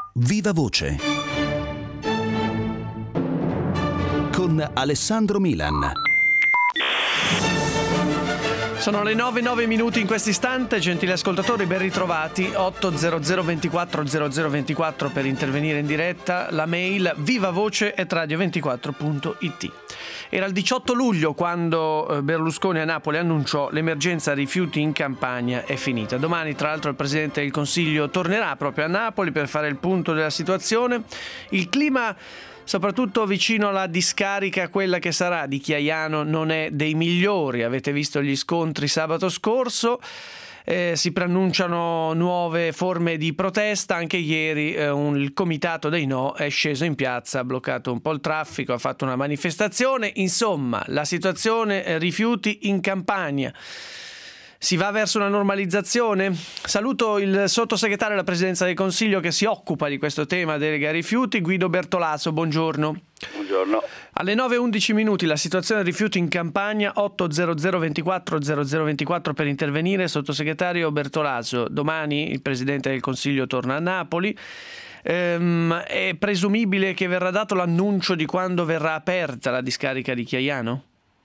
Viva Voce con Alessandro Milan. Sono le 9:09 in questo istante, gentili ascoltatori, ben ritrovati. 800 24 0024 per intervenire in diretta, la mail vivavoce@radio24.it. Era il 18 luglio quando Berlusconi a Napoli annunciò l'emergenza rifiuti in Campania è finita. Domani, tra l'altro, il Presidente del Consiglio tornerà proprio a Napoli per fare il punto della situazione. Il clima, soprattutto vicino alla discarica, quella che sarà di Chiaiano, non è dei migliori. Avete visto gli scontri sabato scorso, si preannunciano nuove forme di protesta. Anche ieri il comitato dei no è sceso in piazza, ha bloccato un po' il traffico, ha fatto una manifestazione. Insomma, la situazione rifiuti in Campania. Si va verso una normalizzazione? Saluto il sottosegretario alla Presidenza del Consiglio che si occupa di questo tema, delega rifiuti, Guido Bertolaso. Buongiorno. Buongiorno. Alle 9:11 la situazione rifiuti in Campania. 800 24 0024 per intervenire. Sottosegretario Bertolaso, domani il Presidente del Consiglio torna a Napoli. È presumibile che verrà dato l'annuncio di quando verrà aperta la discarica di Chiaiano?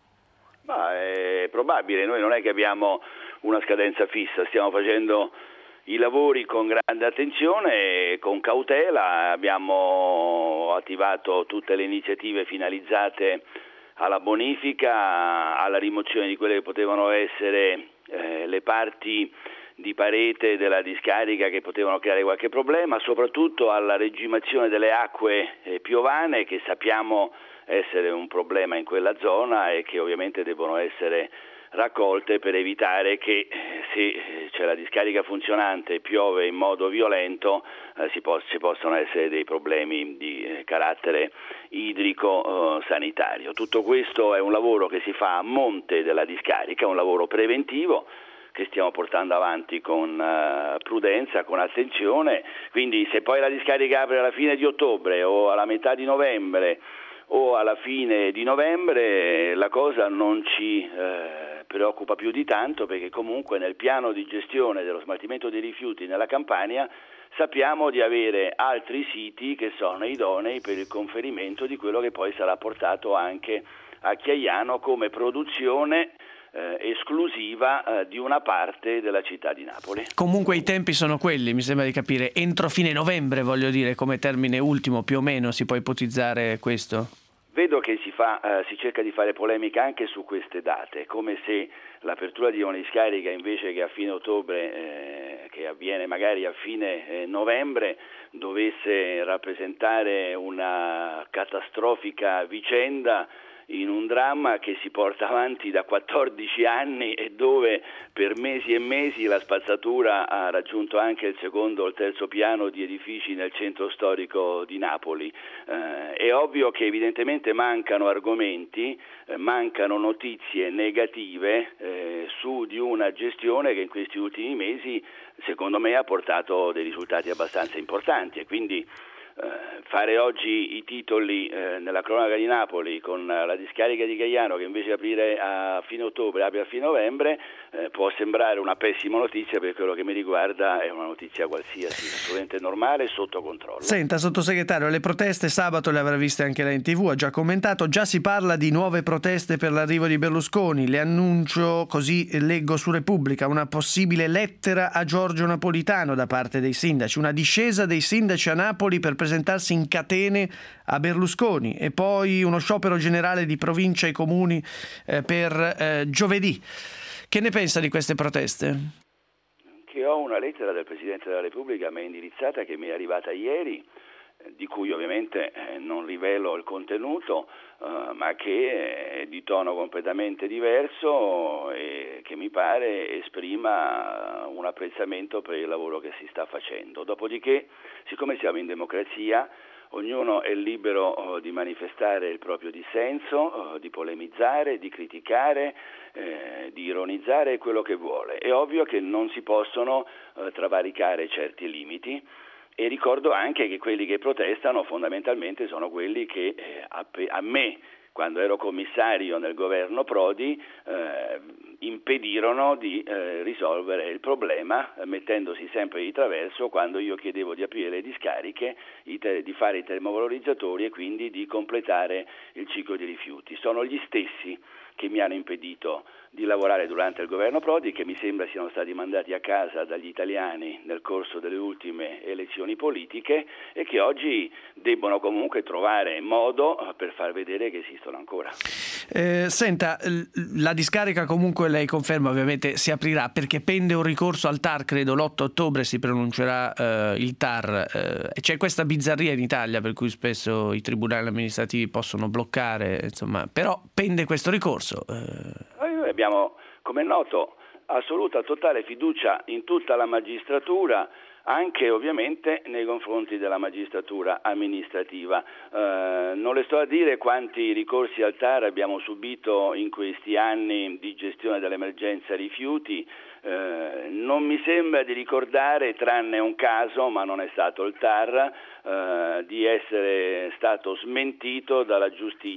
Ma è probabile, noi non è che abbiamo una scadenza fissa, stiamo facendo i lavori con grande attenzione e con cautela. Abbiamo attivato tutte le iniziative finalizzate alla bonifica, alla rimozione di quelle che potevano essere le parti di parete della discarica che potevano creare qualche problema, soprattutto alla regimazione delle acque piovane, che sappiamo essere un problema in quella zona e che ovviamente devono essere raccolte per evitare che se c'è la discarica funzionante e piove in modo violento ci possono essere dei problemi di carattere idrico sanitario. Tutto questo è un lavoro che si fa a monte della discarica, un lavoro preventivo che stiamo portando avanti con prudenza, con attenzione. Quindi se poi la discarica apre alla fine di ottobre o alla metà di novembre o alla fine di novembre, la cosa non ci preoccupa più di tanto, perché comunque nel piano di gestione dello smaltimento dei rifiuti nella Campania sappiamo di avere altri siti che sono idonei per il conferimento di quello che poi sarà portato anche a Chiaiano come produzione esclusiva di una parte della città di Napoli. Comunque i tempi sono quelli, mi sembra di capire, entro fine novembre, voglio dire, come termine ultimo, più o meno si può ipotizzare questo? Vedo che si cerca di fare polemica anche su queste date, come se l'apertura di una discarica invece che a fine ottobre, che avviene magari a fine novembre, dovesse rappresentare una catastrofica vicenda in un dramma che si porta avanti da 14 anni e dove per mesi e mesi la spazzatura ha raggiunto anche il secondo o il terzo piano di edifici nel centro storico di Napoli. È ovvio che evidentemente mancano argomenti, mancano notizie negative su di una gestione che in questi ultimi mesi secondo me ha portato dei risultati abbastanza importanti, e quindi fare oggi i titoli nella cronaca di Napoli con la discarica di Chiaiano che invece di aprire a fine ottobre apre a fine novembre può sembrare una pessima notizia. Per quello che mi riguarda è una notizia qualsiasi, assolutamente normale e sotto controllo. Senta, sottosegretario, le proteste sabato le avrà viste anche lei in TV, ha già commentato, già si parla di nuove proteste per l'arrivo di Berlusconi. Le annuncio, così leggo su Repubblica, una possibile lettera a Giorgio Napolitano da parte dei sindaci, una discesa dei sindaci a Napoli per presentarsi in catene a Berlusconi, e poi uno sciopero generale di provincia e comuni per giovedì. Che ne pensa di queste proteste? Che ho una lettera del Presidente della Repubblica a me indirizzata, che mi è arrivata ieri, di cui ovviamente non rivelo il contenuto, ma che è di tono completamente diverso e che mi pare esprima un apprezzamento per il lavoro che si sta facendo. Dopodiché, siccome siamo in democrazia, ognuno è libero di manifestare il proprio dissenso, di polemizzare, di criticare, di ironizzare quello che vuole. È ovvio che non si possono travalicare certi limiti, e ricordo anche che quelli che protestano fondamentalmente sono quelli che a me quando ero commissario nel governo Prodi, impedirono di risolvere il problema, mettendosi sempre di traverso quando io chiedevo di aprire le discariche, di fare i termovalorizzatori e quindi di completare il ciclo di rifiuti. Sono gli stessi che mi hanno impedito di lavorare durante il governo Prodi, che mi sembra siano stati mandati a casa dagli italiani nel corso delle ultime elezioni politiche e che oggi debbono comunque trovare modo per far vedere che esistono ancora. Senta, la discarica comunque lei conferma ovviamente si aprirà, perché pende un ricorso al TAR, credo l'8 ottobre si pronuncerà il TAR. C'è questa bizzarria in Italia per cui spesso i tribunali amministrativi possono bloccare, insomma, però pende questo ricorso. Noi abbiamo, come è noto, assoluta totale fiducia in tutta la magistratura, anche ovviamente nei confronti della magistratura amministrativa. Non le sto a dire quanti ricorsi al TAR abbiamo subito in questi anni di gestione dell'emergenza rifiuti. Non mi sembra di ricordare, tranne un caso, ma non è stato il TAR, di essere stato smentito dalla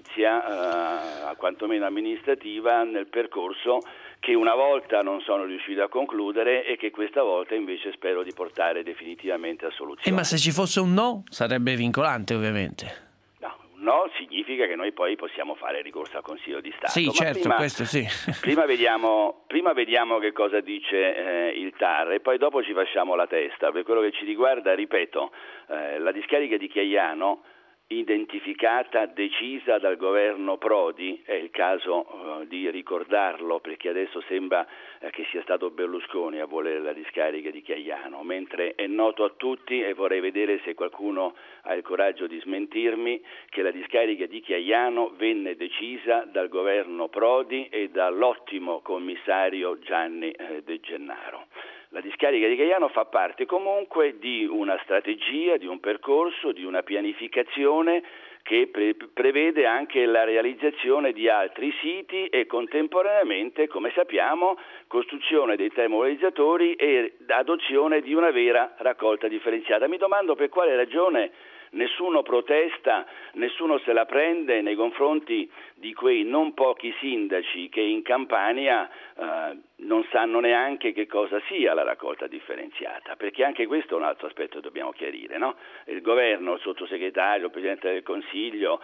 giustizia, quantomeno amministrativa, nel percorso che una volta non sono riuscito a concludere e che questa volta invece spero di portare definitivamente a soluzione. Ma se ci fosse un no sarebbe vincolante, ovviamente. No, significa che noi poi possiamo fare ricorso al Consiglio di Stato. Sì, ma certo, questo sì. Prima vediamo che cosa dice il TAR e poi dopo ci facciamo la testa. Per quello che ci riguarda, ripeto, la discarica di Chiaiano, identificata, decisa dal governo Prodi, è il caso di ricordarlo, perché adesso sembra che sia stato Berlusconi a volere la discarica di Chiaiano, mentre è noto a tutti, e vorrei vedere se qualcuno ha il coraggio di smentirmi, che la discarica di Chiaiano venne decisa dal governo Prodi e dall'ottimo commissario Gianni De Gennaro. La discarica di Chiaiano fa parte comunque di una strategia, di un percorso, di una pianificazione che prevede anche la realizzazione di altri siti e contemporaneamente, come sappiamo, costruzione dei termovalorizzatori e adozione di una vera raccolta differenziata. Mi domando per quale ragione nessuno protesta, nessuno se la prende nei confronti di quei non pochi sindaci che in Campania non sanno neanche che cosa sia la raccolta differenziata, perché anche questo è un altro aspetto che dobbiamo chiarire, no? Il governo, il sottosegretario, il Presidente del Consiglio,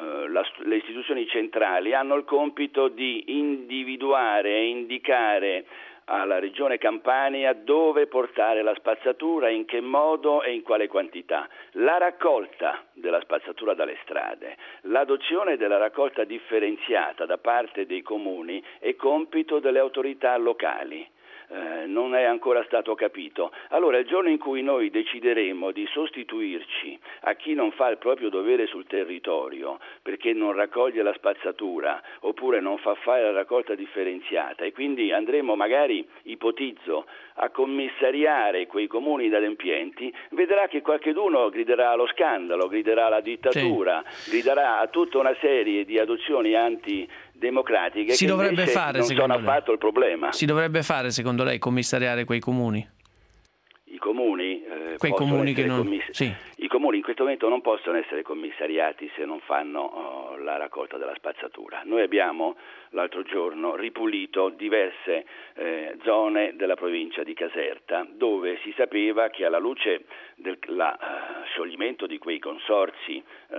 le istituzioni centrali hanno il compito di individuare e indicare alla Regione Campania dove portare la spazzatura, in che modo e in quale quantità. La raccolta della spazzatura dalle strade, l'adozione della raccolta differenziata da parte dei comuni è compito delle autorità locali. Non è ancora stato capito. Allora il giorno in cui noi decideremo di sostituirci a chi non fa il proprio dovere sul territorio perché non raccoglie la spazzatura oppure non fa fare la raccolta differenziata e quindi andremo magari, ipotizzo, a commissariare quei comuni inadempienti, vedrà che qualcheduno griderà allo scandalo, griderà alla dittatura, griderà a tutta una serie di adozioni antidemocratiche che invece non sono affatto il problema. Si dovrebbe fare, secondo lei, commissariare quei comuni? I comuni? Quei comuni che non... I comuni in questo momento non possono essere commissariati se non fanno la raccolta della spazzatura. Noi abbiamo l'altro giorno ripulito diverse zone della provincia di Caserta dove si sapeva che alla luce del scioglimento di quei consorzi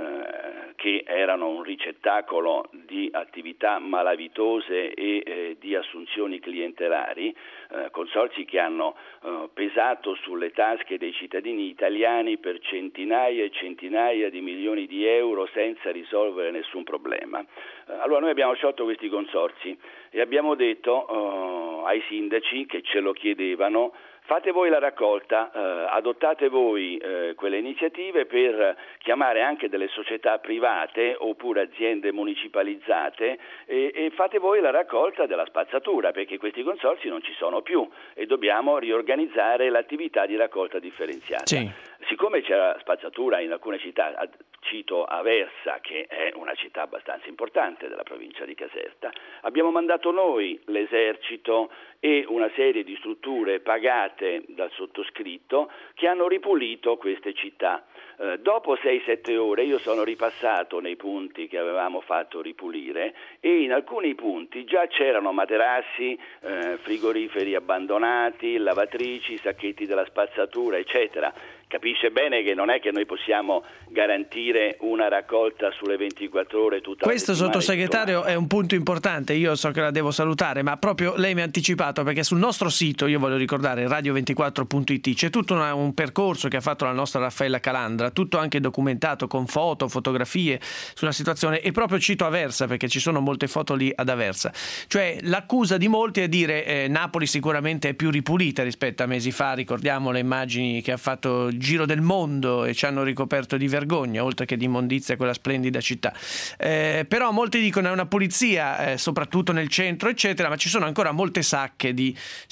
che erano un ricettacolo di attività malavitose e di assunzioni clientelari, consorzi che hanno pesato sulle tasche dei cittadini italiani per centinaia e centinaia di milioni di euro senza risolvere nessun problema. Allora noi abbiamo sciolto questi consorzi e abbiamo detto ai sindaci che ce lo chiedevano: fate voi la raccolta, adottate voi quelle iniziative per chiamare anche delle società private oppure aziende municipalizzate e fate voi la raccolta della spazzatura, perché questi consorzi non ci sono più e dobbiamo riorganizzare l'attività di raccolta differenziata. Sì. Siccome c'era spazzatura in alcune città, cito Aversa, che è una città abbastanza importante della provincia di Caserta. Abbiamo mandato noi l'esercito e una serie di strutture pagate dal sottoscritto che hanno ripulito queste città. Dopo 6-7 ore io sono ripassato nei punti che avevamo fatto ripulire e in alcuni punti già c'erano materassi, frigoriferi abbandonati, lavatrici, sacchetti della spazzatura, eccetera. Capisce bene che non è che noi possiamo garantire una raccolta sulle 24 ore tutta la Questo, sottosegretario, è un punto importante. Io so che la devo salutare, ma proprio lei mi ha anticipato, perché sul nostro sito, io voglio ricordare, radio24.it, c'è tutto un percorso che ha fatto la nostra Raffaella Calandra, tutto anche documentato con foto, fotografie sulla situazione, e proprio cito Aversa perché ci sono molte foto lì ad Aversa. Cioè l'accusa di molti è dire Napoli sicuramente è più ripulita rispetto a mesi fa, ricordiamo le immagini che ha fatto giro del mondo e ci hanno ricoperto di vergogna, oltre che di immondizia, quella splendida città. Però molti dicono è una pulizia, soprattutto nel centro, eccetera, ma ci sono ancora molte sacche di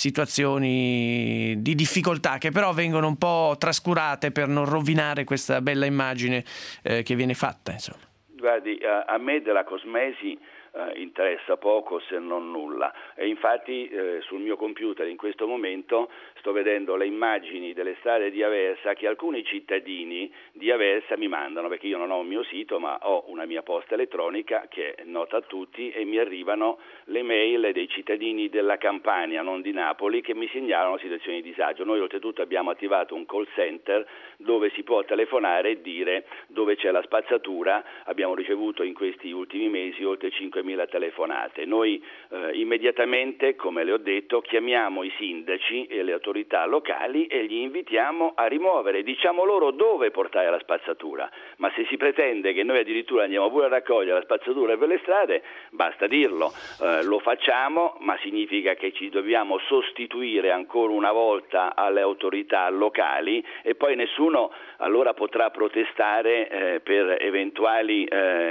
situazioni di difficoltà che però vengono un po' trascurate per non rovinare questa bella immagine che viene fatta, insomma. Guardi, a me della cosmesi interessa poco se non nulla, e infatti sul mio computer in questo momento sto vedendo le immagini delle strade di Aversa che alcuni cittadini di Aversa mi mandano, perché io non ho un mio sito ma ho una mia posta elettronica che è nota a tutti, e mi arrivano le mail dei cittadini della Campania, non di Napoli, che mi segnalano situazioni di disagio. Noi oltretutto abbiamo attivato un call center dove si può telefonare e dire dove c'è la spazzatura. Abbiamo ricevuto in questi ultimi mesi oltre 5.000 telefonate. Noi immediatamente, come le ho detto, chiamiamo i sindaci e le autorità locali e li invitiamo a rimuovere, diciamo loro dove portare la spazzatura, ma se si pretende che noi addirittura andiamo pure a raccogliere la spazzatura per le strade, basta dirlo, lo facciamo, ma significa che ci dobbiamo sostituire ancora una volta alle autorità locali e poi nessuno allora potrà protestare per eventuali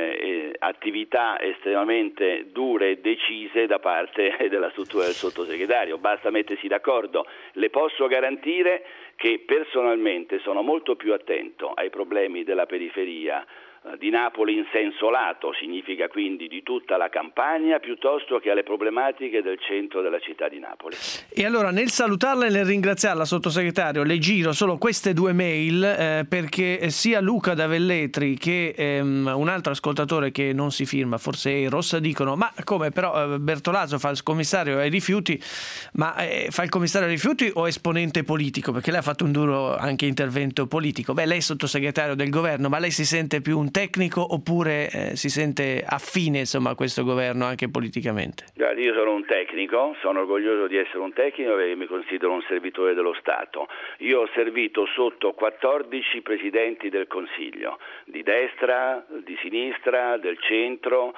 attività estremamente dure e decise da parte della struttura del sottosegretario. Basta mettersi d'accordo. Le posso garantire che personalmente sono molto più attento ai problemi della periferia di Napoli in senso lato, significa quindi di tutta la Campania, piuttosto che alle problematiche del centro della città di Napoli. E allora, nel salutarla e nel ringraziarla, sottosegretario, le giro solo queste due mail perché sia Luca da Velletri che un altro ascoltatore che non si firma, forse Eros, dicono ma come però Bertolaso fa il commissario ai rifiuti, ma fa il commissario ai rifiuti o esponente politico? Perché lei ha fatto un duro anche intervento politico. Beh, lei è sottosegretario del governo, ma lei si sente più un tecnico oppure si sente affine, insomma, a questo governo anche politicamente? Guarda, io sono un tecnico, sono orgoglioso di essere un tecnico perché mi considero un servitore dello Stato. Io ho servito sotto 14 presidenti del Consiglio, di destra, di sinistra, del centro,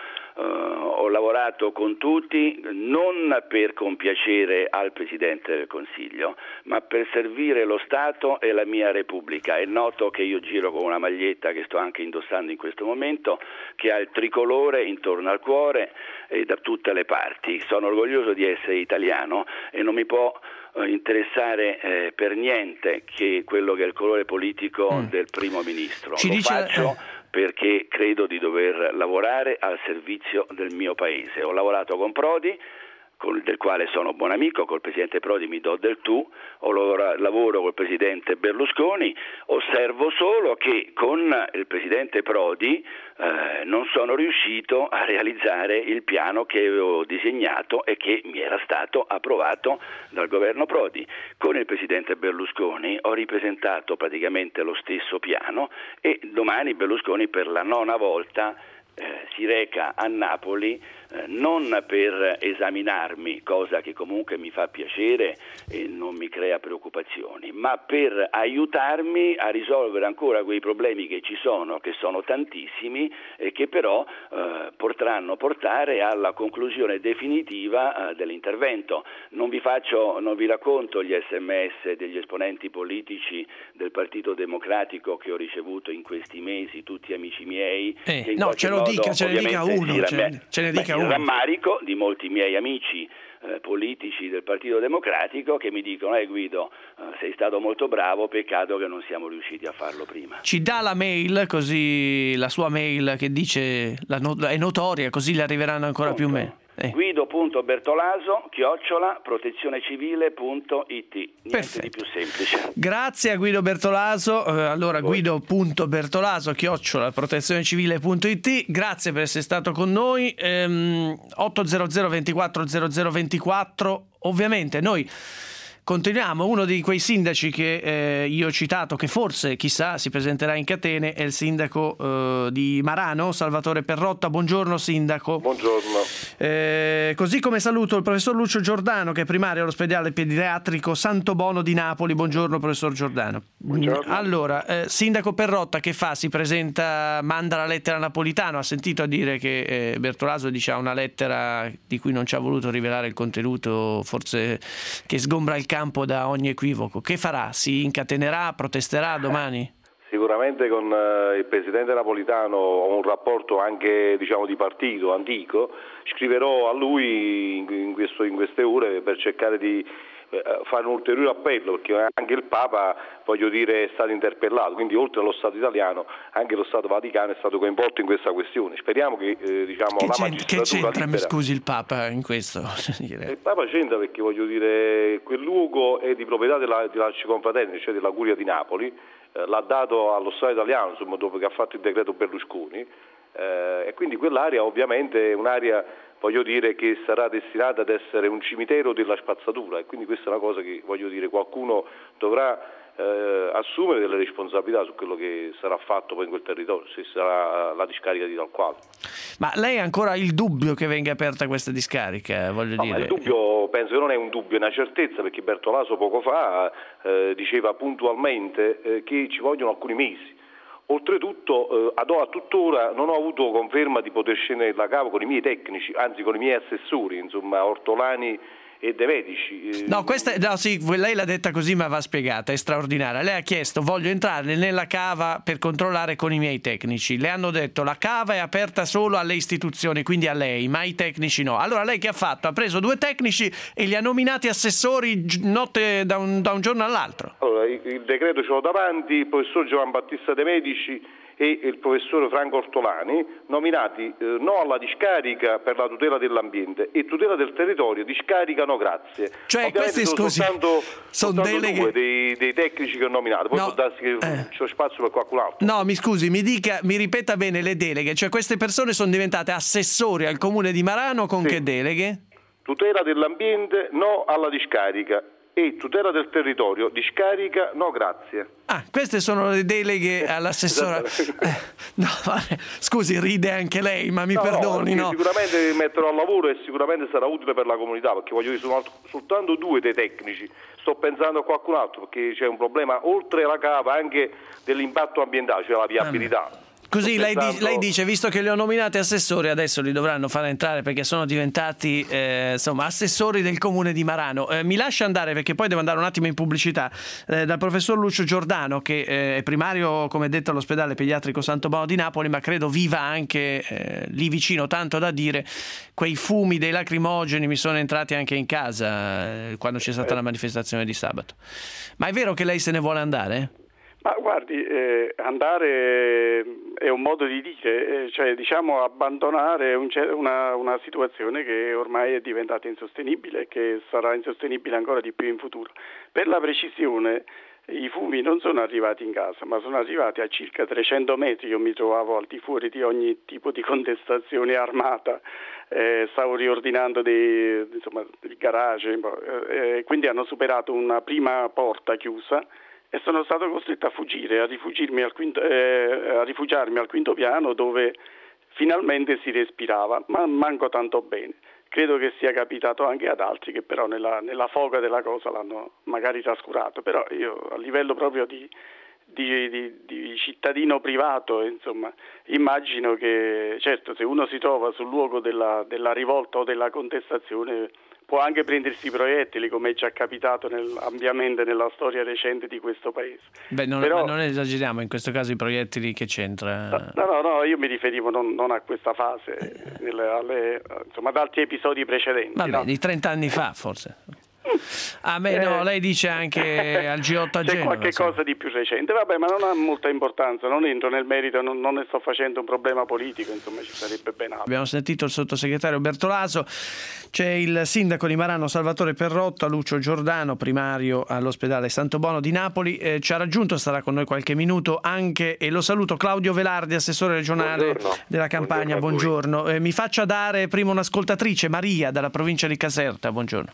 ho lavorato con tutti non per compiacere al Presidente del Consiglio, ma per servire lo Stato e la mia Repubblica. È noto che io giro con una maglietta che sto anche indossando in questo momento, che ha il tricolore intorno al cuore e da tutte le parti. Sono orgoglioso di essere italiano e non mi può interessare per niente che quello che è il colore politico del primo ministro. Faccio perché credo di dover lavorare al servizio del mio paese. Ho lavorato con Prodi, del quale sono buon amico, col Presidente Prodi mi do del tu, lavoro col Presidente Berlusconi, osservo solo che con il Presidente Prodi non sono riuscito a realizzare il piano che avevo disegnato e che mi era stato approvato dal governo Prodi. Con il Presidente Berlusconi ho ripresentato praticamente lo stesso piano e domani Berlusconi per la 9ª volta si reca a Napoli non per esaminarmi, cosa che comunque mi fa piacere e non mi crea preoccupazioni, ma per aiutarmi a risolvere ancora quei problemi che ci sono, che sono tantissimi e che però potranno portare alla conclusione definitiva dell'intervento. Non vi racconto gli SMS degli esponenti politici del Partito Democratico che ho ricevuto in questi mesi, tutti amici miei. No, ce lo ce ne dica uno, ce ne dica uno. Il rammarico di molti miei amici politici del Partito Democratico che mi dicono Guido, sei stato molto bravo, peccato che non siamo riusciti a farlo prima. Ci dà la mail, così la sua mail che dice è notoria, così le arriveranno ancora più mail. Guido.bertolaso@protezionecivile.it. Niente di più semplice. Grazie a Guido Bertolaso. Allora guido.bertolaso@protezionecivile.it. Grazie per essere stato con noi. 800 24 0024. Ovviamente noi continuiamo. Uno di quei sindaci che io ho citato, che forse, chissà, si presenterà in catene, è il sindaco di Marano, Salvatore Perrotta. Buongiorno sindaco. Buongiorno. Così come saluto il professor Lucio Giordano, che è primario all'ospedale pediatrico Santo Bono di Napoli. Buongiorno professor Giordano. Buongiorno. Allora, sindaco Perrotta che fa? Si presenta, manda la lettera a Napolitano. Ha sentito a dire che Bertolaso ha una lettera di cui non ci ha voluto rivelare il contenuto, forse che sgombra il campo da ogni equivoco. Che farà? Si incatenerà? Protesterà domani? Sicuramente con il presidente Napolitano ho un rapporto anche di partito antico. Scriverò a lui in queste ore per cercare di fare un ulteriore appello, perché anche il Papa, è stato interpellato, quindi oltre allo Stato italiano anche lo Stato Vaticano è stato coinvolto in questa questione. Speriamo che la magistratura che c'entra, libera. mi scusi, il Papa in questo? Il Papa c'entra perché quel luogo è di proprietà dell'Arciconfraternita, cioè della Curia di Napoli, l'ha dato allo Stato italiano dopo che ha fatto il decreto Berlusconi, e quindi quell'area ovviamente è un'area che sarà destinata ad essere un cimitero della spazzatura, e quindi questa è una cosa che qualcuno dovrà assumere delle responsabilità su quello che sarà fatto poi in quel territorio, se sarà la discarica di tal quale. Ma lei ha ancora il dubbio che venga aperta questa discarica? Ma il dubbio penso che non è un dubbio, è una certezza, perché Bertolaso poco fa diceva puntualmente che ci vogliono alcuni mesi. Oltretutto, a tuttora non ho avuto conferma di poter scendere nella cava con i miei tecnici, anzi con i miei assessori, Ortolani e De Medici. Lei l'ha detta così, ma va spiegata, è straordinaria. Lei ha chiesto: voglio entrare nella cava per controllare con i miei tecnici. Le hanno detto: la cava è aperta solo alle istituzioni, quindi a lei, ma ai tecnici no. Allora lei che ha fatto? Ha preso 2 tecnici e li ha nominati assessori notte da un giorno all'altro. Allora, il decreto ce l'ho davanti, il professor Giovan Battista De Medici e il professore Franco Ortolani, nominati no alla discarica per la tutela dell'ambiente e tutela del territorio, discarica no grazie. Cioè questi sono deleghe 2 dei tecnici che ho nominato, poi può darsi che c'è spazio per qualcun altro. No, mi scusi, mi ripeta bene le deleghe, cioè queste persone sono diventate assessori al comune di Marano con che deleghe? Tutela dell'ambiente no alla discarica e tutela del territorio, discarica no grazie. Queste sono le deleghe all'assessora. Scusi, ride anche lei, ma mi perdoni. No, sicuramente metterò al lavoro e sicuramente sarà utile per la comunità, perché sono soltanto 2 dei tecnici. Sto pensando a qualcun altro, perché c'è un problema oltre la cava anche dell'impatto ambientale, cioè la viabilità. Così lei dice, visto che li ho nominati assessori, adesso li dovranno fare entrare perché sono diventati assessori del comune di Marano. Mi lascia andare, perché poi devo andare un attimo in pubblicità, dal professor Lucio Giordano, che è primario, come detto, all'ospedale pediatrico Santo Bono di Napoli, ma credo viva anche lì vicino, tanto da dire. Quei fumi dei lacrimogeni mi sono entrati anche in casa quando c'è stata la manifestazione di sabato. Ma è vero che lei se ne vuole andare? Ma guardi, andare è un modo di dire, abbandonare una situazione che ormai è diventata insostenibile e che sarà insostenibile ancora di più in futuro. Per la precisione, i fumi non sono arrivati in casa, ma sono arrivati a circa 300 metri. Io mi trovavo al di fuori di ogni tipo di contestazione armata, stavo riordinando il garage, quindi hanno superato una prima porta chiusa e sono stato costretto a fuggire, a rifugiarmi al quinto piano, dove finalmente si respirava, ma manco tanto bene. Credo che sia capitato anche ad altri che però nella foga della cosa l'hanno magari trascurato, però io a livello proprio di cittadino privato, immagino che certo se uno si trova sul luogo della rivolta o della contestazione può anche prendersi i proiettili, come è già capitato ampiamente nella storia recente di questo paese. Non esageriamo, in questo caso i proiettili che c'entra? No, io mi riferivo non a questa fase, insomma ad altri episodi precedenti. Vabbè, di 30 anni fa forse. No, lei dice anche al G8 a Genova. C'è qualche cosa di più recente, vabbè, ma non ha molta importanza, non entro nel merito, non ne sto facendo un problema politico, insomma ci sarebbe ben altro. Abbiamo sentito il sottosegretario Bertolaso, c'è il sindaco di Marano Salvatore Perrotta, Lucio Giordano, primario all'ospedale Santo Bono di Napoli, ci ha raggiunto, starà con noi qualche minuto anche, e lo saluto, Claudio Velardi, assessore regionale della Campania, buongiorno. Mi faccia dare prima un'ascoltatrice, Maria, dalla provincia di Caserta, buongiorno.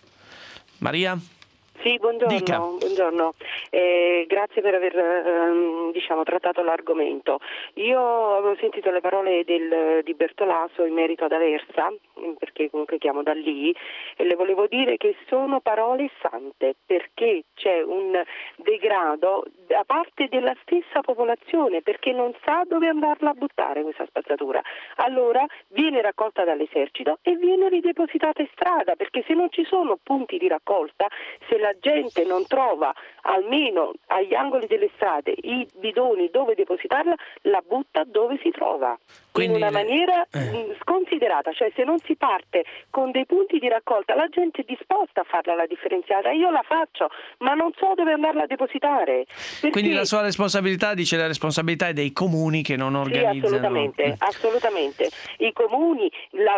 Maria? Sì, buongiorno. Dica. Buongiorno. Grazie per aver trattato l'argomento. Io avevo sentito le parole di Bertolaso in merito ad Aversa, perché comunque chiamo da lì, e le volevo dire che sono parole sante, perché c'è un degrado da parte della stessa popolazione, perché non sa dove andarla a buttare questa spazzatura. Allora viene raccolta dall'esercito e viene ridepositata in strada, perché se non ci sono punti di raccolta, se la gente non trova almeno agli angoli delle strade i bidoni dove depositarla, la butta dove si trova. Quindi, in una maniera sconsiderata, cioè se non si parte con dei punti di raccolta, la gente è disposta a farla la differenziata, io la faccio, ma non so dove andarla a depositare. Quindi la sua responsabilità, dice, la responsabilità è dei comuni che non organizzano. Sì, assolutamente. I comuni,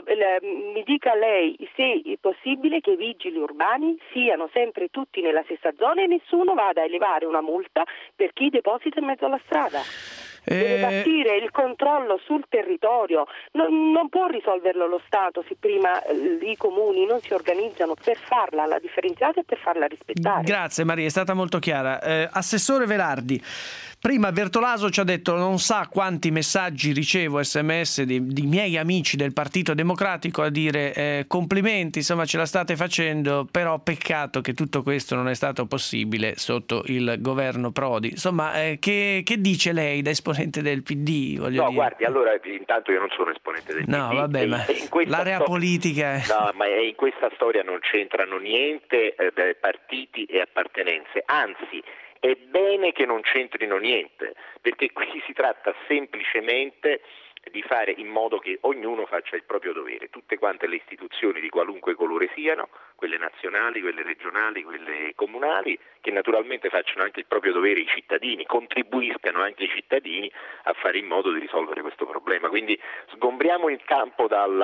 mi dica lei se è possibile che i vigili urbani siano sempre tutti nella stessa zona e nessuno vada a elevare una multa per chi deposita in mezzo alla strada. Deve partire il controllo sul territorio, non può risolverlo lo Stato se prima i comuni non si organizzano per farla la differenziata e per farla rispettare. Grazie Maria, è stata molto chiara. Assessore Velardi, prima Bertolaso ci ha detto non sa quanti messaggi ricevo, sms di miei amici del Partito Democratico a dire complimenti, insomma ce la state facendo, però peccato che tutto questo non è stato possibile sotto il governo Prodi. Insomma, che dice lei da esponente del PD? Guardi, allora intanto io non sono esponente del PD. No, vabbè, ma l'area politica è... No, ma in questa storia non c'entrano niente partiti e appartenenze, anzi è bene che non c'entrino niente, perché qui si tratta semplicemente di fare in modo che ognuno faccia il proprio dovere, tutte quante le istituzioni di qualunque colore siano, quelle nazionali, quelle regionali, quelle comunali, che naturalmente facciano anche il proprio dovere, i cittadini, contribuiscano anche i cittadini a fare in modo di risolvere questo problema. Quindi sgombriamo il campo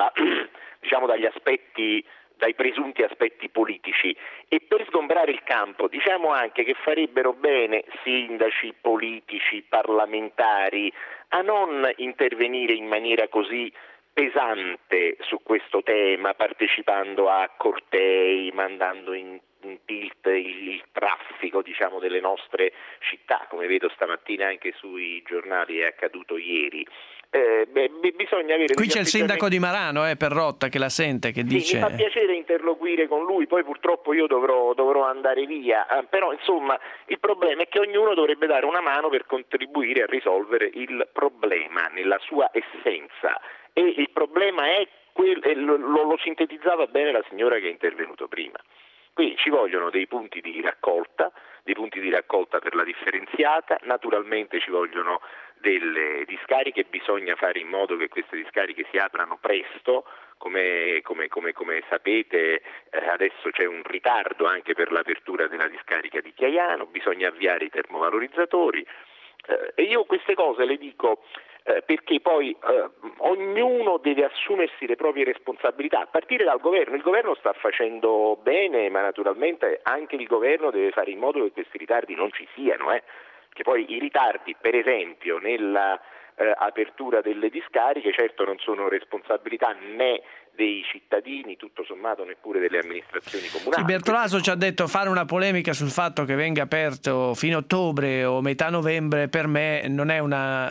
dagli aspetti, dai presunti aspetti politici, e per sgombrare il campo diciamo anche che farebbero bene sindaci, politici, parlamentari a non intervenire in maniera così pesante su questo tema, partecipando a cortei, mandando in tilt il traffico delle nostre città, come vedo stamattina anche sui giornali è accaduto ieri. Bisogna avere qui c'è il sindaco di Marano, Perrotta, che la sente, che dice... Mi fa piacere interloquire con lui, poi purtroppo io dovrò andare via, però insomma il problema è che ognuno dovrebbe dare una mano per contribuire a risolvere il problema nella sua essenza, e il problema è lo sintetizzava bene la signora che è intervenuto prima. Qui ci vogliono dei punti di raccolta per la differenziata, naturalmente ci vogliono delle discariche, bisogna fare in modo che queste discariche si aprano presto, come sapete adesso c'è un ritardo anche per l'apertura della discarica di Chiaiano, bisogna avviare i termovalorizzatori, e io queste cose le dico perché poi ognuno deve assumersi le proprie responsabilità, a partire dal governo. Il governo sta facendo bene, ma naturalmente anche il governo deve fare in modo che questi ritardi non ci siano, che poi i ritardi, per esempio, nella apertura delle discariche, certo non sono responsabilità né dei cittadini, tutto sommato neppure delle amministrazioni comunali. Sì, Bertolaso ci ha detto fare una polemica sul fatto che venga aperto fino a ottobre o metà novembre, per me non è una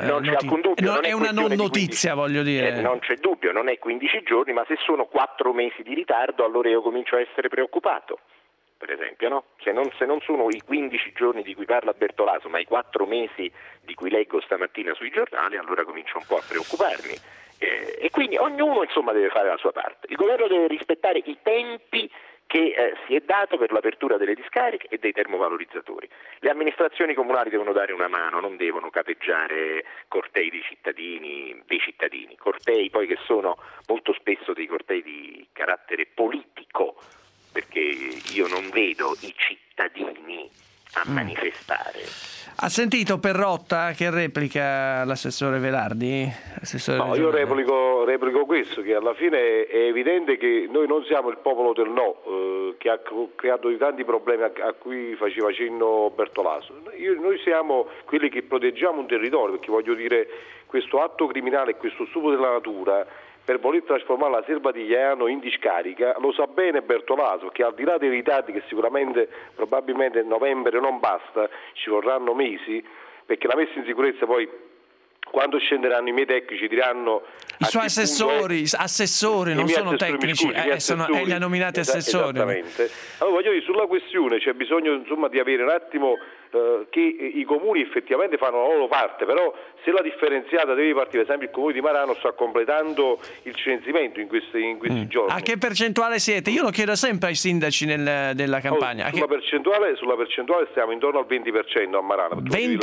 notizia, voglio dire. Non c'è dubbio, non è 15 giorni, ma se sono 4 mesi di ritardo allora io comincio a essere preoccupato. per esempio, no? Se non sono i 15 giorni di cui parla Bertolaso, ma i 4 mesi di cui leggo stamattina sui giornali, allora comincio un po' a preoccuparmi. E quindi ognuno insomma deve fare la sua parte. Il governo deve rispettare i tempi che si è dato per l'apertura delle discariche e dei termovalorizzatori. Le amministrazioni comunali devono dare una mano, non devono capeggiare cortei dei cittadini, cortei poi che sono molto spesso dei cortei di carattere politico, perché io non vedo i cittadini a manifestare. Ha sentito Perrotta che replica l'assessore Velardi? No, io replico questo, che alla fine è evidente che noi non siamo il popolo del no, che ha creato di tanti problemi a cui faceva cenno Bertolaso. Noi siamo quelli che proteggiamo un territorio, perché voglio dire, questo atto criminale e questo stupro della natura, per voler trasformare la selva di Jaiano in discarica, lo sa bene Bertolaso, che al di là dei ritardi che sicuramente probabilmente novembre non basta, ci vorranno mesi, perché la messa in sicurezza poi quando scenderanno i miei tecnici diranno i suoi assessori non sono tecnici, li ha nominati assessori. Esattamente. Allora voglio dire, sulla questione c'è bisogno insomma di avere un attimo che i comuni effettivamente fanno la loro parte, però se la differenziata deve partire, per esempio il comune di Marano sta completando il censimento in questi giorni. A che percentuale siete? Io lo chiedo sempre ai sindaci della campagna. Sulla percentuale stiamo intorno al 20% a Marano.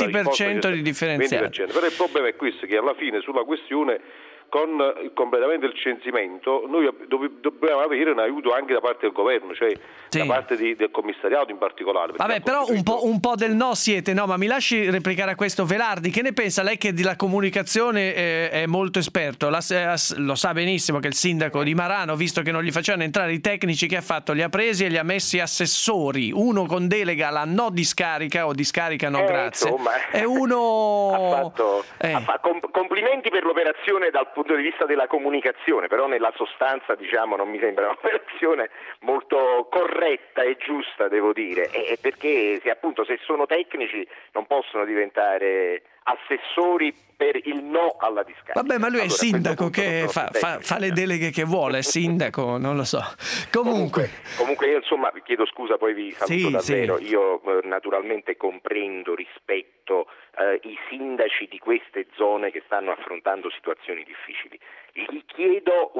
20% di differenziata. 20%. Però il problema è questo, che alla fine sulla questione con il completamento del censimento noi dobbiamo avere un aiuto anche da parte del governo, cioè da parte del commissariato in particolare. Vabbè, però un po' del no siete, no? Ma mi lasci replicare a questo Velardi, che ne pensa? Lei che della comunicazione è molto esperto, lo sa benissimo che il sindaco di Marano, visto che non gli facevano entrare i tecnici, che ha fatto? Li ha presi e li ha messi assessori, uno con delega alla no discarica o discarica no grazie, insomma, e uno complimenti per l'operazione dal punto di vista della comunicazione, però nella sostanza non mi sembra un'operazione molto corretta e giusta, devo dire, perché se sono tecnici non possono diventare assessori per il no alla discarica. Vabbè, ma lui è il sindaco che fa le deleghe che vuole, è sindaco, non lo so. Comunque io insomma chiedo scusa, poi vi saluto davvero. Sì. Io naturalmente comprendo, rispetto i sindaci di queste zone che stanno affrontando situazioni difficili. Gli chiedo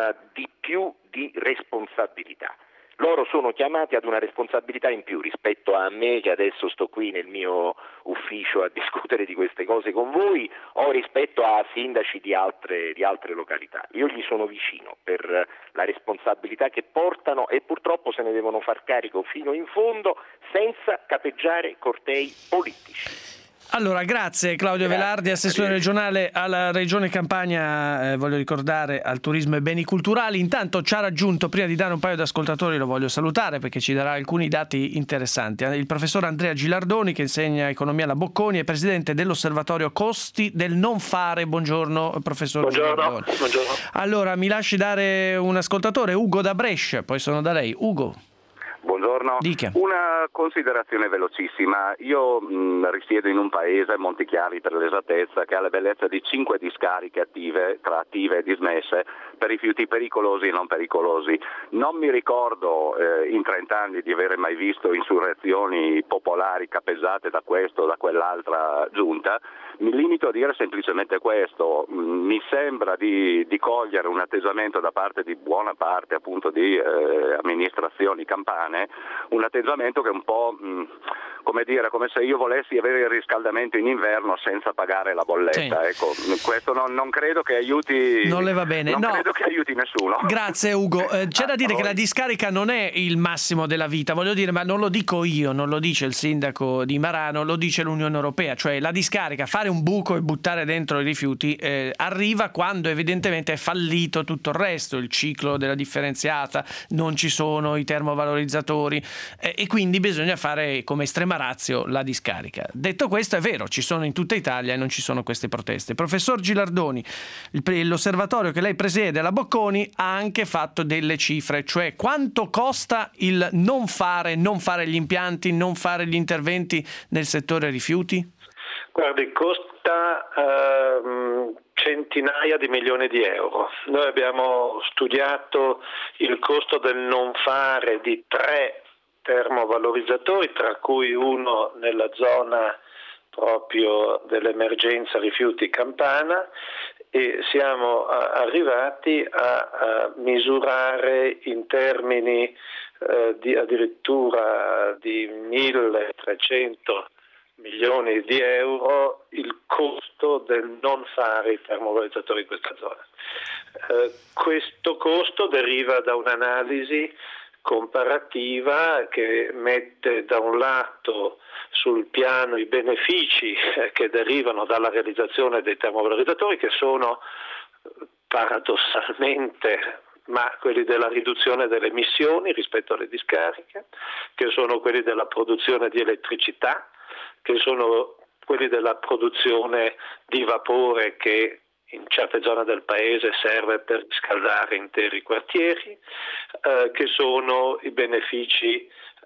di più di responsabilità. Loro sono chiamati ad una responsabilità in più rispetto a me, che adesso sto qui nel mio ufficio a discutere di queste cose con voi, o rispetto a sindaci di altre località. Io gli sono vicino per la responsabilità che portano e purtroppo se ne devono far carico fino in fondo senza capeggiare cortei politici. Allora, grazie Claudio Velardi, assessore regionale alla Regione Campania, voglio ricordare, al turismo e beni culturali. Intanto ci ha raggiunto, prima di dare un paio di ascoltatori, lo voglio salutare perché ci darà alcuni dati interessanti, il professor Andrea Gilardoni, che insegna economia alla Bocconi e presidente dell'osservatorio costi del non fare. Buongiorno professor Gilardoni. Buongiorno. Allora, mi lasci dare un ascoltatore, Ugo da Brescia, poi sono da lei. Ugo. Buongiorno. Dica. Una considerazione velocissima. Io risiedo in un paese, Montichiari per l'esattezza, che ha la bellezza di 5 discariche attive, tra attive e dismesse, per rifiuti pericolosi e non pericolosi. Non mi ricordo in 30 anni di avere mai visto insurrezioni popolari capesate da questo o da quell'altra giunta. Mi limito a dire semplicemente questo: mi sembra di cogliere un atteggiamento da parte di buona parte appunto di amministrazioni campane, un atteggiamento che è un po' come se io volessi avere il riscaldamento in inverno senza pagare la bolletta. Sì. Ecco, questo non credo che aiuti. Non le va bene. Credo che aiuti nessuno. Grazie Ugo. C'è da dire che la discarica non è il massimo della vita, voglio dire, ma non lo dico io, non lo dice il sindaco di Marano, lo dice l'Unione Europea, cioè la discarica, fare un buco e buttare dentro i rifiuti arriva quando evidentemente è fallito tutto il resto, il ciclo della differenziata, non ci sono i termovalorizzatori e quindi bisogna fare come estrema ratio la discarica. Detto questo, è vero, ci sono in tutta Italia e non ci sono queste proteste. Professor Gilardoni, l'osservatorio che lei presiede alla Bocconi ha anche fatto delle cifre, cioè quanto costa il non fare gli impianti, non fare gli interventi nel settore rifiuti? Guardi, costa centinaia di milioni di euro. Noi abbiamo studiato il costo del non fare di 3 termovalorizzatori, tra cui uno nella zona proprio dell'emergenza rifiuti Campana, e siamo arrivati a misurare in termini addirittura di 1.300 milioni di euro il costo del non fare i termovalorizzatori in questa zona. Questo costo deriva da un'analisi comparativa che mette da un lato sul piano i benefici che derivano dalla realizzazione dei termovalorizzatori, che sono paradossalmente quelli della riduzione delle emissioni rispetto alle discariche, che sono quelli della produzione di elettricità, che sono quelli della produzione di vapore che in certe zone del paese serve per riscaldare interi quartieri, che sono i benefici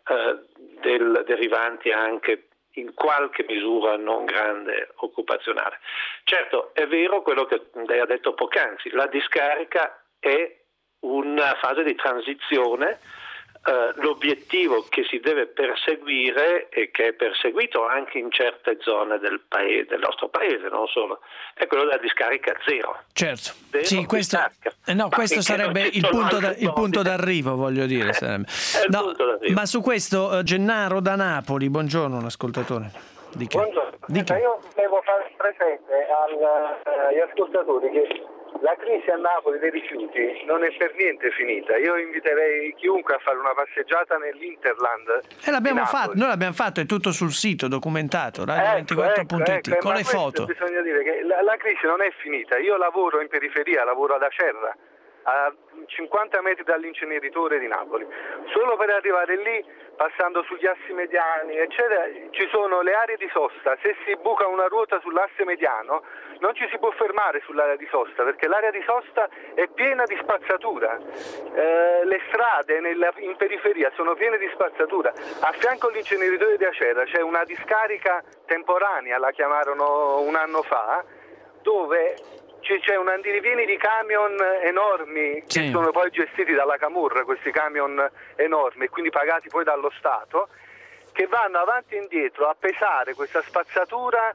derivanti anche in qualche misura non grande occupazionale. Certo, è vero quello che lei ha detto poc'anzi, la discarica è una fase di transizione. L'obiettivo che si deve perseguire e che è perseguito anche in certe zone del nostro paese, non solo, è quello della discarica zero. Certo, sì, questo sarebbe il punto d'arrivo, voglio dire. Sarebbe. Ma su questo Gennaro da Napoli, buongiorno, un ascoltatore. Buongiorno, io devo fare presente agli ascoltatori che la crisi a Napoli dei rifiuti non è per niente finita. Io inviterei chiunque a fare una passeggiata nell'Interland. Noi l'abbiamo fatto, è tutto sul sito documentato, radio24.it, con le foto. Bisogna dire che la crisi non è finita. Io lavoro in periferia, lavoro ad Acerra, a 50 metri dall'inceneritore di Napoli. Solo per arrivare lì, passando sugli assi mediani, eccetera, ci sono le aree di sosta. Se si buca una ruota sull'asse mediano, non ci si può fermare sull'area di sosta, perché l'area di sosta è piena di spazzatura. Le strade in periferia sono piene di spazzatura. A fianco all'inceneritore di Acerra c'è una discarica temporanea, la chiamarono un anno fa, dove c'è un andirivieni di camion enormi che sono poi gestiti dalla Camurra, questi camion enormi, quindi pagati poi dallo Stato, che vanno avanti e indietro a pesare questa spazzatura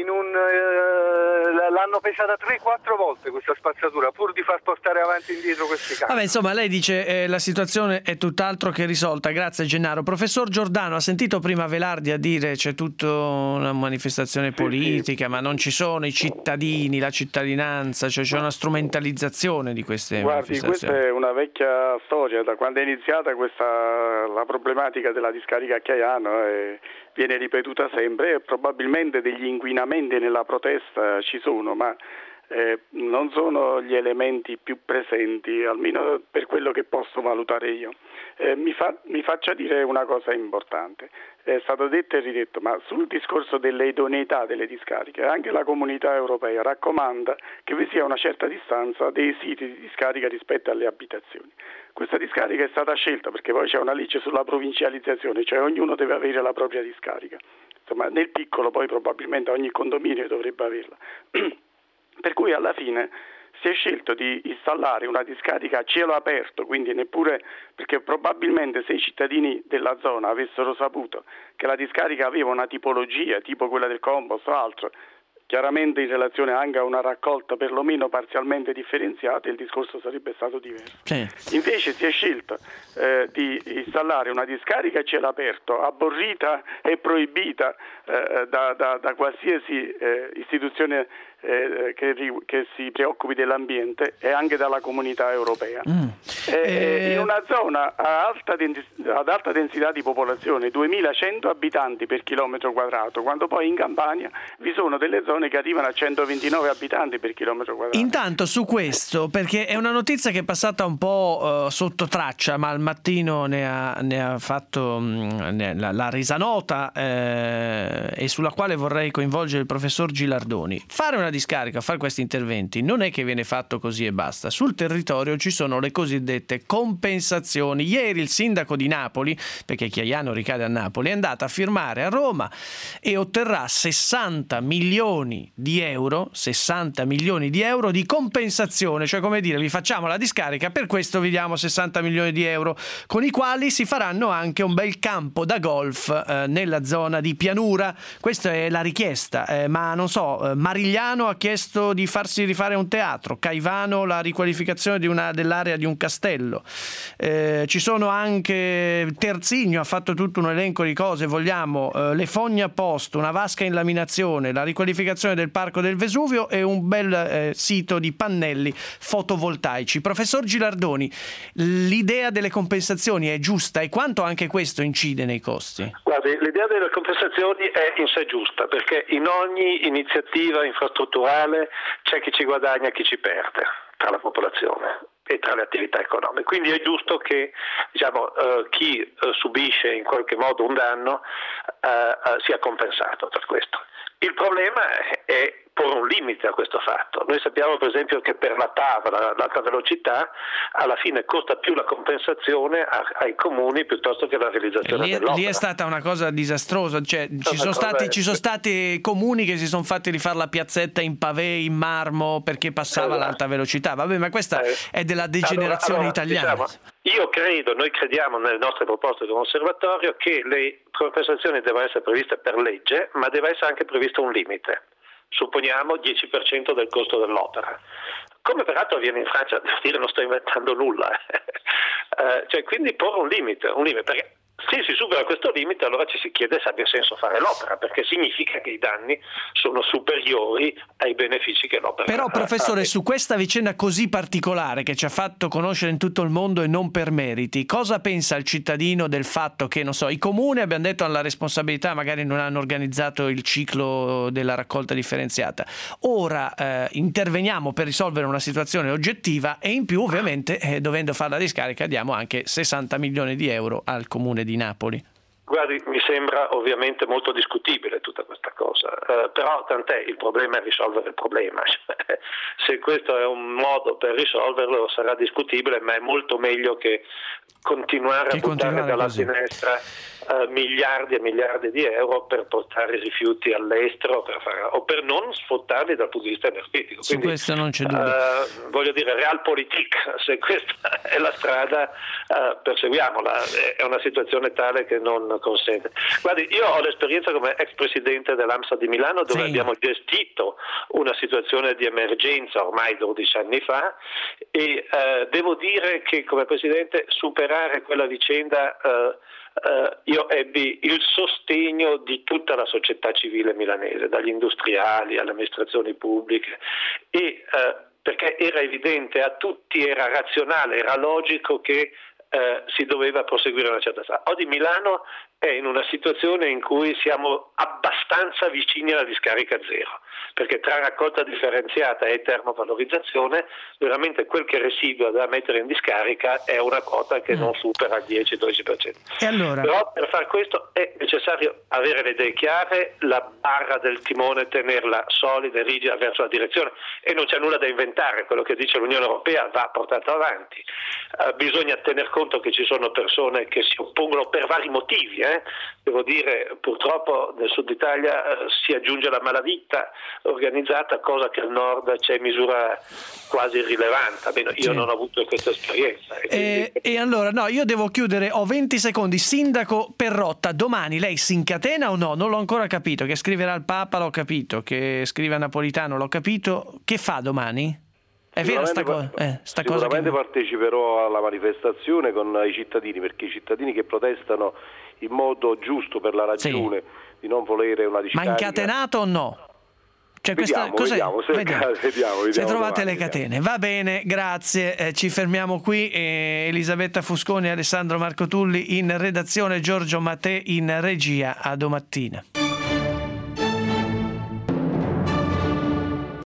l'hanno pesata 3-4 volte questa spazzatura pur di far portare avanti e indietro questi camion. Insomma, lei dice la situazione è tutt'altro che risolta. Grazie Gennaro. Professor Giordano, ha sentito prima Velardi a dire c'è tutta una manifestazione politica, ma non ci sono i cittadini, la cittadinanza, cioè c'è una strumentalizzazione di queste manifestazioni. Questa è una vecchia storia, da quando è iniziata la problematica della discarica a Chiaiano viene ripetuta sempre, e probabilmente degli inquinamenti nella protesta ci sono, ma non sono gli elementi più presenti, almeno per quello che posso valutare io. Mi faccia dire una cosa importante. È stato detto e ridetto, ma sul discorso delle idoneità delle discariche, anche la Comunità Europea raccomanda che vi sia una certa distanza dei siti di discarica rispetto alle abitazioni. Questa discarica è stata scelta perché poi c'è una legge sulla provincializzazione, cioè ognuno deve avere la propria discarica. Insomma, nel piccolo poi probabilmente ogni condominio dovrebbe averla. Per cui alla fine si è scelto di installare una discarica a cielo aperto, quindi neppure, perché probabilmente se i cittadini della zona avessero saputo che la discarica aveva una tipologia, tipo quella del compost o altro, chiaramente in relazione anche a una raccolta perlomeno parzialmente differenziata, il discorso sarebbe stato diverso. Sì. Invece si è scelto di installare una discarica a cielo aperto, aborrita e proibita da qualsiasi istituzione che si preoccupi dell'ambiente e anche dalla Comunità Europea. In una zona ad alta densità di popolazione, 2100 abitanti per chilometro quadrato, quando poi in Campania vi sono delle zone che arrivano a 129 abitanti per chilometro quadrato. Intanto su questo, perché è una notizia che è passata un po' sotto traccia, ma al mattino l'ha resa nota e sulla quale vorrei coinvolgere il professor Gilardoni. Fare una discarica, fare questi interventi non è che viene fatto così e basta. Sul territorio ci sono le cosiddette compensazioni. Ieri il sindaco di Napoli, perché Chiaiano ricade a Napoli, è andato a firmare a Roma e otterrà 60 milioni milioni di euro, 60 milioni di euro di compensazione, cioè come dire vi facciamo la discarica, per questo vi diamo 60 milioni di euro, con i quali si faranno anche un bel campo da golf nella zona di pianura. Questa è la richiesta, ma non so, Marigliano ha chiesto di farsi rifare un teatro, Caivano la riqualificazione dell'area di un castello, ci sono anche Terzigno ha fatto tutto un elenco di cose, vogliamo le fogne a posto, una vasca in laminazione, la riqualificazione del parco del Vesuvio e un bel sito di pannelli fotovoltaici. Professor Gilardoni, l'idea delle compensazioni è giusta e quanto anche questo incide nei costi? Guardi, l'idea delle compensazioni è in sé giusta, perché in ogni iniziativa infrastrutturale c'è chi ci guadagna e chi ci perde tra la popolazione e tra le attività economiche. Quindi è giusto che chi subisce in qualche modo un danno sia compensato per questo. Il problema è porre un limite a questo fatto. Noi sappiamo per esempio che per la TAV, l'alta velocità, alla fine costa più la compensazione ai comuni piuttosto che la realizzazione dell'opera. Lì è stata una cosa disastrosa, cioè ci sono stati comuni che si sono fatti rifare la piazzetta in pavé, in marmo perché passava l'alta velocità. Vabbè, ma questa è della degenerazione italiana. Diciamo, noi crediamo nelle nostre proposte come osservatorio che le compensazioni devono essere previste per legge, ma deve essere anche previsto un limite. Supponiamo 10% del costo dell'opera, come peraltro avviene in Francia, devo dire non sto inventando nulla, quindi porre un limite, perché se si supera questo limite allora ci si chiede se abbia senso fare l'opera, perché significa che i danni sono superiori ai benefici che l'opera ha. Però professore, su questa vicenda così particolare che ci ha fatto conoscere in tutto il mondo e non per meriti, cosa pensa il cittadino del fatto che, non so, i comuni, abbiamo detto, hanno la responsabilità, magari non hanno organizzato il ciclo della raccolta differenziata, ora interveniamo per risolvere una situazione oggettiva e in più ovviamente dovendo fare la discarica diamo anche 60 milioni di euro al comune di Napoli. Guardi, mi sembra ovviamente molto discutibile tutta questa cosa, però tant'è, il problema è risolvere il problema. Se questo è un modo per risolverlo sarà discutibile, ma è molto meglio che continuare a buttare dalla finestra miliardi e miliardi di euro per portare i rifiuti all'estero o per non sfruttarli dal punto di vista energetico. Su questo non c'è dubbio. Voglio dire, realpolitik, se questa è la strada, perseguiamola. È una situazione tale che non consente. Guardi, io ho l'esperienza come ex presidente dell'AMSA di Milano, dove abbiamo gestito una situazione di emergenza ormai 12 anni fa e devo dire che come presidente superare quella vicenda io ebbi il sostegno di tutta la società civile milanese, dagli industriali alle amministrazioni pubbliche e perché era evidente a tutti, era razionale, era logico che si doveva proseguire una certa strada. Oggi Milano è in una situazione in cui siamo abbastanza vicini alla discarica zero, perché tra raccolta differenziata e termovalorizzazione veramente quel che residua da mettere in discarica è una quota che non supera il 10-12%. E allora? Però per far questo è necessario avere le idee chiare, la barra del timone tenerla solida e rigida verso la direzione, e non c'è nulla da inventare, quello che dice l'Unione Europea va portato avanti. Bisogna tener conto che ci sono persone che si oppongono per vari motivi, devo dire, purtroppo nel sud Italia si aggiunge la malavita organizzata, cosa che al nord c'è in misura quasi irrilevante. Io non ho avuto questa esperienza. E allora, no, io devo chiudere, ho 20 secondi. Sindaco Perrotta, domani lei si incatena o no? Non l'ho ancora capito. Che scriverà al Papa l'ho capito, che scrive a Napolitano l'ho capito. Che fa domani? È vera sta cosa? Sicuramente parteciperò alla manifestazione con i cittadini, perché i cittadini che protestano in modo giusto per la ragione di non volere una discarica. Ma incatenato o no? Cioè vediamo se trovate domani, le catene. Va bene, grazie. Ci fermiamo qui. Elisabetta Fusconi e Alessandro Marcotulli in redazione, Giorgio Mattei in regia. A domattina.